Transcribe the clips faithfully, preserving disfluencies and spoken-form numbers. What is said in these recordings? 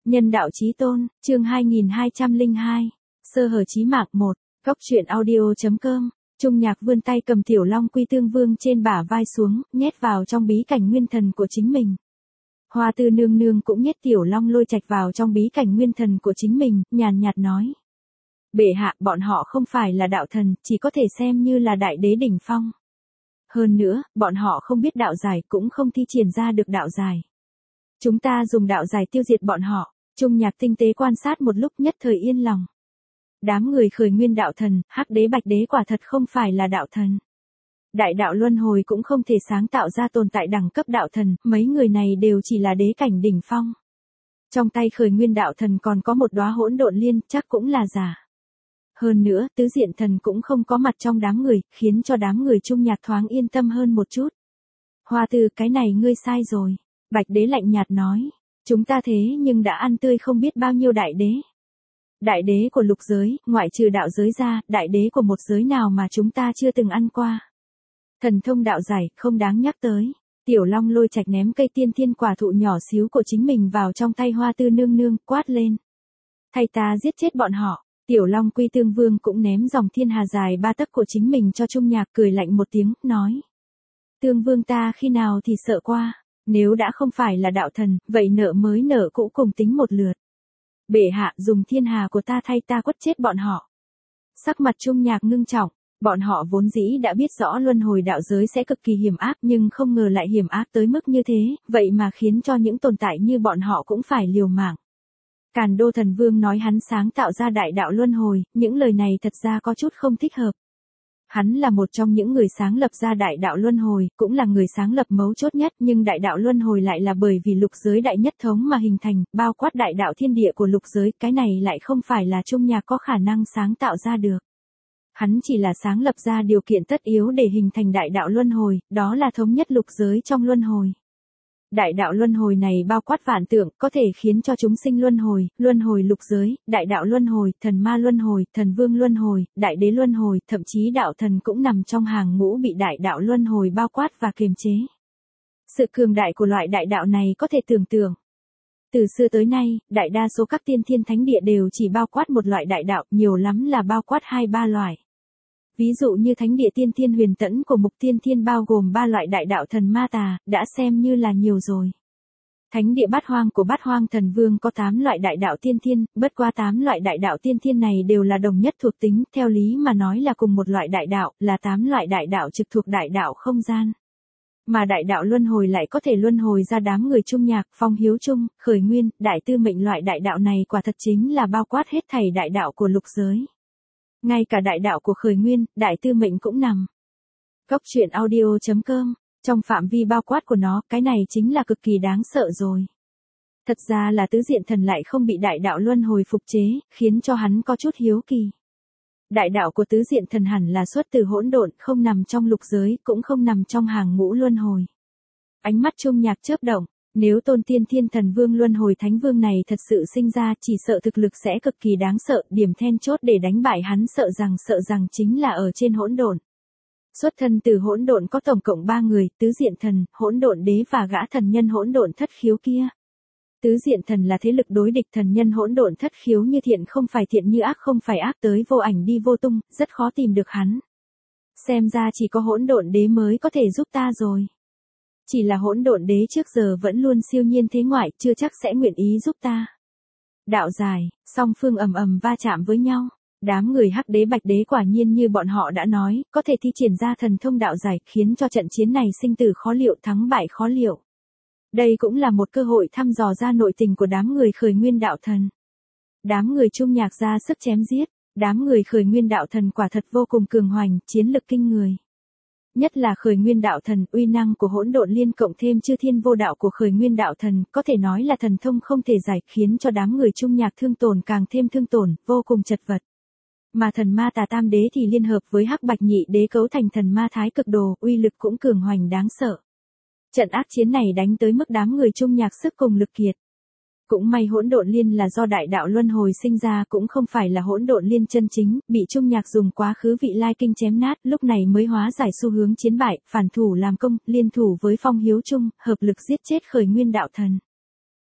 Nhân đạo chí tôn, chương hai nghìn hai trăm lẻ hai. Sơ hở chí mạng một. Góc truyện audio.com. Trung Nhạc vươn tay cầm Tiểu Long Quy Tương Vương trên bả vai xuống, nhét vào trong bí cảnh nguyên thần của chính mình. Hoa Tư nương nương cũng nhét Tiểu Long Lôi Trạch vào trong bí cảnh nguyên thần của chính mình, nhàn nhạt nói: Bệ hạ, bọn họ không phải là đạo thần, chỉ có thể xem như là đại đế đỉnh phong. Hơn nữa, bọn họ không biết đạo giải, cũng không thi triển ra được đạo giải. Chúng ta dùng đạo giải tiêu diệt bọn họ. Trung Nhạc tinh tế quan sát một lúc, nhất thời yên lòng. Đám người khởi nguyên đạo thần, hắc đế bạch đế quả thật không phải là đạo thần. Đại đạo luân hồi cũng không thể sáng tạo ra tồn tại đẳng cấp đạo thần, mấy người này đều chỉ là đế cảnh đỉnh phong. Trong tay khởi nguyên đạo thần còn có một đóa hỗn độn liên, chắc cũng là giả. Hơn nữa, tứ diện thần cũng không có mặt trong đám người, khiến cho đám người Trung Nhạc thoáng yên tâm hơn một chút. Hoa Tư, cái này ngươi sai rồi. Bạch đế lạnh nhạt nói. Chúng ta thế nhưng đã ăn tươi không biết bao nhiêu đại đế. Đại đế của lục giới, ngoại trừ đạo giới ra, đại đế của một giới nào mà chúng ta chưa từng ăn qua. Thần thông đạo giải, không đáng nhắc tới. Tiểu Long Lôi Trạch ném cây tiên thiên quả thụ nhỏ xíu của chính mình vào trong tay Hoa Tư nương nương, quát lên. Thay ta giết chết bọn họ. Tiểu Long Quy Tương Vương cũng ném dòng thiên hà dài ba tấc của chính mình cho Trung Nhạc, cười lạnh một tiếng, nói. Tương Vương ta khi nào thì sợ qua. Nếu đã không phải là đạo thần, vậy nợ mới nợ cũ cùng tính một lượt. Bệ hạ, dùng thiên hà của ta thay ta quất chết bọn họ. Sắc mặt Trung Nhạc ngưng trọng, bọn họ vốn dĩ đã biết rõ luân hồi đạo giới sẽ cực kỳ hiểm ác, nhưng không ngờ lại hiểm ác tới mức như thế, vậy mà khiến cho những tồn tại như bọn họ cũng phải liều mạng. Càn Đô Thần Vương nói hắn sáng tạo ra đại đạo luân hồi, những lời này thật ra có chút không thích hợp. Hắn là một trong những người sáng lập ra đại đạo luân hồi, cũng là người sáng lập mấu chốt nhất, nhưng đại đạo luân hồi lại là bởi vì lục giới đại nhất thống mà hình thành, bao quát đại đạo thiên địa của lục giới, cái này lại không phải là Trung Nhạc có khả năng sáng tạo ra được. Hắn chỉ là sáng lập ra điều kiện tất yếu để hình thành đại đạo luân hồi, đó là thống nhất lục giới trong luân hồi. Đại đạo luân hồi này bao quát vạn tượng, có thể khiến cho chúng sinh luân hồi, luân hồi lục giới, đại đạo luân hồi, thần ma luân hồi, thần vương luân hồi, đại đế luân hồi, thậm chí đạo thần cũng nằm trong hàng ngũ bị đại đạo luân hồi bao quát và kiềm chế. Sự cường đại của loại đại đạo này có thể tưởng tượng. Từ xưa tới nay, đại đa số các tiên thiên thánh địa đều chỉ bao quát một loại đại đạo, nhiều lắm là bao quát hai ba loại. Ví dụ như thánh địa tiên thiên huyền tẫn của mục tiên thiên bao gồm ba loại đại đạo thần ma tà, đã xem như là nhiều rồi. Thánh địa bát hoang của bát hoang thần vương có tám loại đại đạo tiên thiên, bất qua tám loại đại đạo tiên thiên này đều là đồng nhất thuộc tính, theo lý mà nói là cùng một loại đại đạo, là tám loại đại đạo trực thuộc đại đạo không gian. Mà đại đạo luân hồi lại có thể luân hồi ra đám người Trung Nhạc, Phong Hiếu Trung, Khởi Nguyên, Đại Tư Mệnh, loại đại đạo này quả thật chính là bao quát hết thảy đại đạo của lục giới. Ngay cả đại đạo của Khởi Nguyên, Đại Tư Mệnh cũng nằm. Góc truyện audio.com, trong phạm vi bao quát của nó, cái này chính là cực kỳ đáng sợ rồi. Thật ra là tứ diện thần lại không bị đại đạo luân hồi phục chế, khiến cho hắn có chút hiếu kỳ. Đại đạo của tứ diện thần hẳn là xuất từ hỗn độn, không nằm trong lục giới, cũng không nằm trong hàng ngũ luân hồi. Ánh mắt Trung Nhạc chớp động. Nếu tôn tiên thiên thần vương luân hồi thánh vương này thật sự sinh ra, chỉ sợ thực lực sẽ cực kỳ đáng sợ, điểm then chốt để đánh bại hắn sợ rằng sợ rằng chính là ở trên hỗn độn. Xuất thân từ hỗn độn có tổng cộng ba người, tứ diện thần, hỗn độn đế và gã thần nhân hỗn độn thất khiếu kia. Tứ diện thần là thế lực đối địch thần nhân hỗn độn thất khiếu như thiện không phải thiện như ác không phải ác tới vô ảnh đi vô tung, rất khó tìm được hắn. Xem ra chỉ có hỗn độn đế mới có thể giúp ta rồi. Chỉ là hỗn độn đế trước giờ vẫn luôn siêu nhiên thế ngoại, chưa chắc sẽ nguyện ý giúp ta. Đạo dài, song phương ầm ầm va chạm với nhau. Đám người hắc đế bạch đế quả nhiên như bọn họ đã nói, có thể thi triển ra thần thông đạo giải, khiến cho trận chiến này sinh tử khó liệu, thắng bại khó liệu. Đây cũng là một cơ hội thăm dò ra nội tình của đám người khởi nguyên đạo thần. Đám người Trung Nhạc ra sức chém giết, đám người khởi nguyên đạo thần quả thật vô cùng cường hoành, chiến lực kinh người. Nhất là khởi nguyên đạo thần, uy năng của hỗn độn liên cộng thêm chư thiên vô đạo của khởi nguyên đạo thần, có thể nói là thần thông không thể giải, khiến cho đám người Trung Nhạc thương tổn càng thêm thương tổn, vô cùng chật vật. Mà thần ma tà tam đế thì liên hợp với hắc bạch nhị đế cấu thành thần ma thái cực đồ, uy lực cũng cường hoành đáng sợ. Trận ác chiến này đánh tới mức đám người Trung Nhạc sức cùng lực kiệt. Cũng may hỗn độn liên là do đại đạo luân hồi sinh ra, cũng không phải là hỗn độn liên chân chính, bị Trung Nhạc dùng quá khứ vị lai kinh chém nát, lúc này mới hóa giải xu hướng chiến bại, phản thủ làm công, liên thủ với Phong Hiếu Trung, hợp lực giết chết khởi nguyên đạo thần.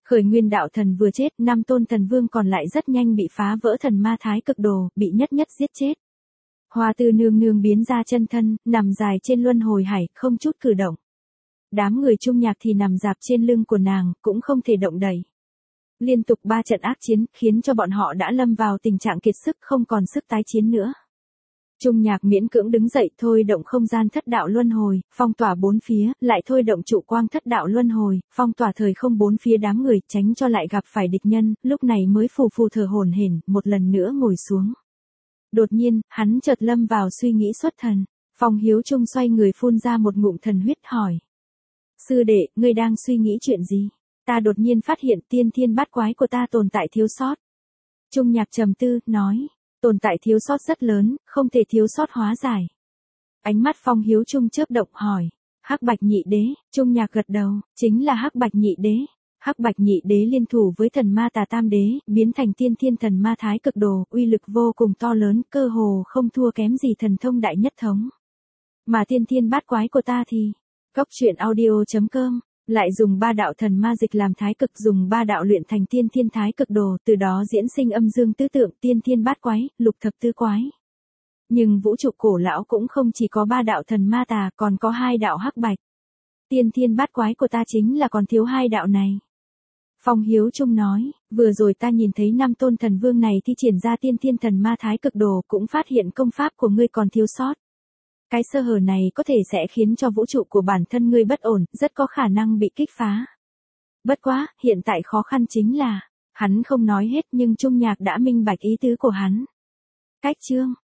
Khởi nguyên đạo thần vừa chết, năm tôn thần vương còn lại rất nhanh bị phá vỡ thần ma thái cực đồ, bị nhất nhất giết chết. Hoa Tư nương nương biến ra chân thân, nằm dài trên luân hồi hải, không chút cử động. Đám người Trung Nhạc thì nằm dạp trên lưng của nàng, cũng không thể động đậy. Liên tục ba trận ác chiến, khiến cho bọn họ đã lâm vào tình trạng kiệt sức, không còn sức tái chiến nữa. Trung Nhạc miễn cưỡng đứng dậy, thôi động không gian thất đạo luân hồi, phong tỏa bốn phía, lại thôi động trụ quang thất đạo luân hồi, phong tỏa thời không bốn phía đám người, tránh cho lại gặp phải địch nhân, lúc này mới phù phù thở hổn hển, một lần nữa ngồi xuống. Đột nhiên, hắn chợt lâm vào suy nghĩ xuất thần. Phong Hiếu Trung xoay người phun ra một ngụm thần huyết hỏi. Sư đệ, ngươi đang suy nghĩ chuyện gì? Ta đột nhiên phát hiện tiên thiên bát quái của ta tồn tại thiếu sót. Trung Nhạc trầm tư, nói. Tồn tại thiếu sót rất lớn, không thể thiếu sót hóa giải. Ánh mắt Phong Hiếu Trung chớp động hỏi. Hắc Bạch Nhị Đế, Trung Nhạc gật đầu, chính là Hắc Bạch Nhị Đế. Hắc Bạch Nhị Đế liên thủ với thần ma tà tam đế, biến thành tiên thiên thần ma thái cực đồ, uy lực vô cùng to lớn, cơ hồ không thua kém gì thần thông đại nhất thống. Mà tiên thiên bát quái của ta thì, Cốc truyện audio chấm com, lại dùng ba đạo thần ma dịch làm thái cực, dùng ba đạo luyện thành tiên thiên thái cực đồ, từ đó diễn sinh âm dương tứ tượng, tiên thiên bát quái, lục thập tứ quái. Nhưng vũ trụ cổ lão cũng không chỉ có ba đạo thần ma tà, còn có hai đạo hắc bạch. Tiên thiên bát quái của ta chính là còn thiếu hai đạo này. Phong Hiếu Trung nói, vừa rồi ta nhìn thấy năm tôn thần vương này thi triển ra tiên thiên thần ma thái cực đồ, cũng phát hiện công pháp của ngươi còn thiếu sót. Cái sơ hở này có thể sẽ khiến cho vũ trụ của bản thân ngươi bất ổn, rất có khả năng bị kích phá. Bất quá, hiện tại khó khăn chính là, hắn không nói hết nhưng Trung Nhạc đã minh bạch ý tứ của hắn. Cách chương